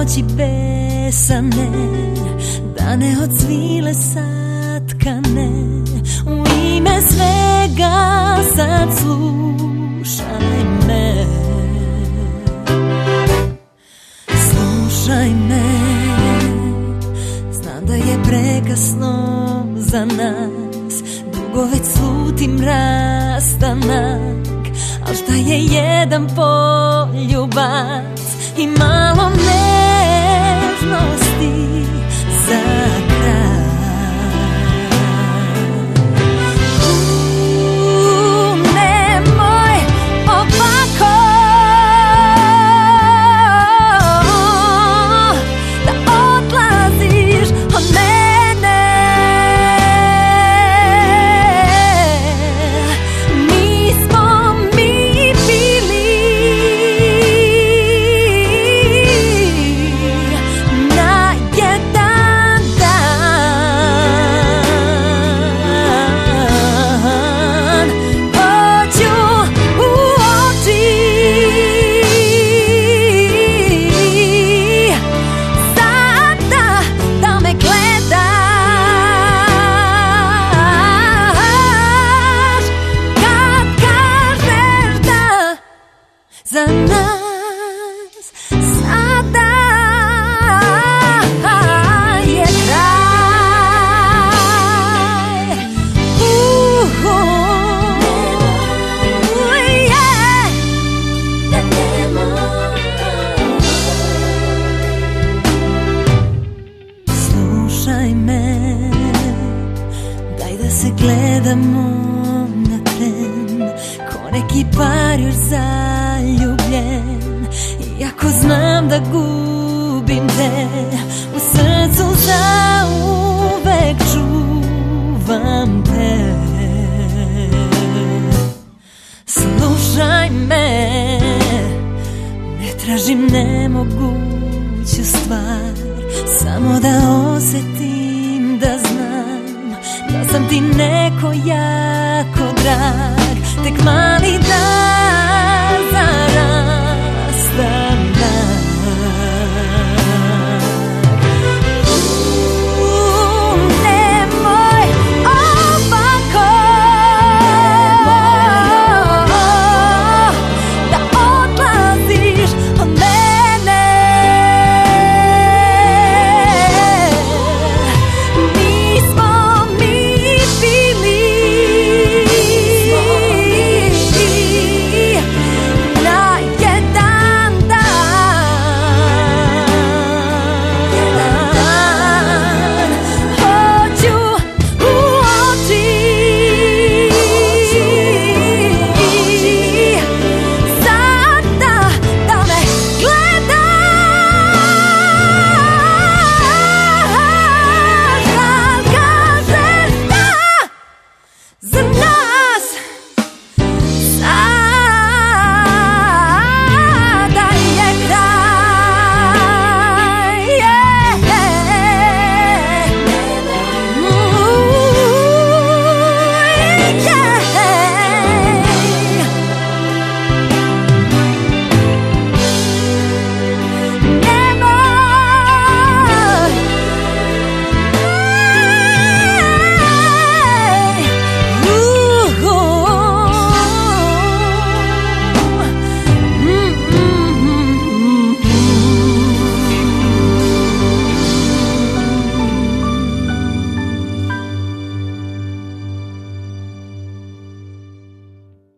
noći besane, dane od svile satkane. U ime svega sad slušaj me, slušaj me. Znam da je prekasno za nas, dugo već slutim rastanak. Al šta je jedan poljubac i malo nežnosti za kraj. Nemoj ovako da odlaziš od mene. Mi smo mi bili na jedan dan. Hoću u oči sada da me gledaš kad kažeš da za nas sada je kraj. Yeah. Slušaj me, daj da se gledamo na tren, ko neki par još zaljubljen. Iako znam da gubim te, u srcu zauvek čuvam te. Slušaj me, ne tražim nemoguću stvar, samo da osetim, da znam da sam ti neko jako drag. Tek mali dan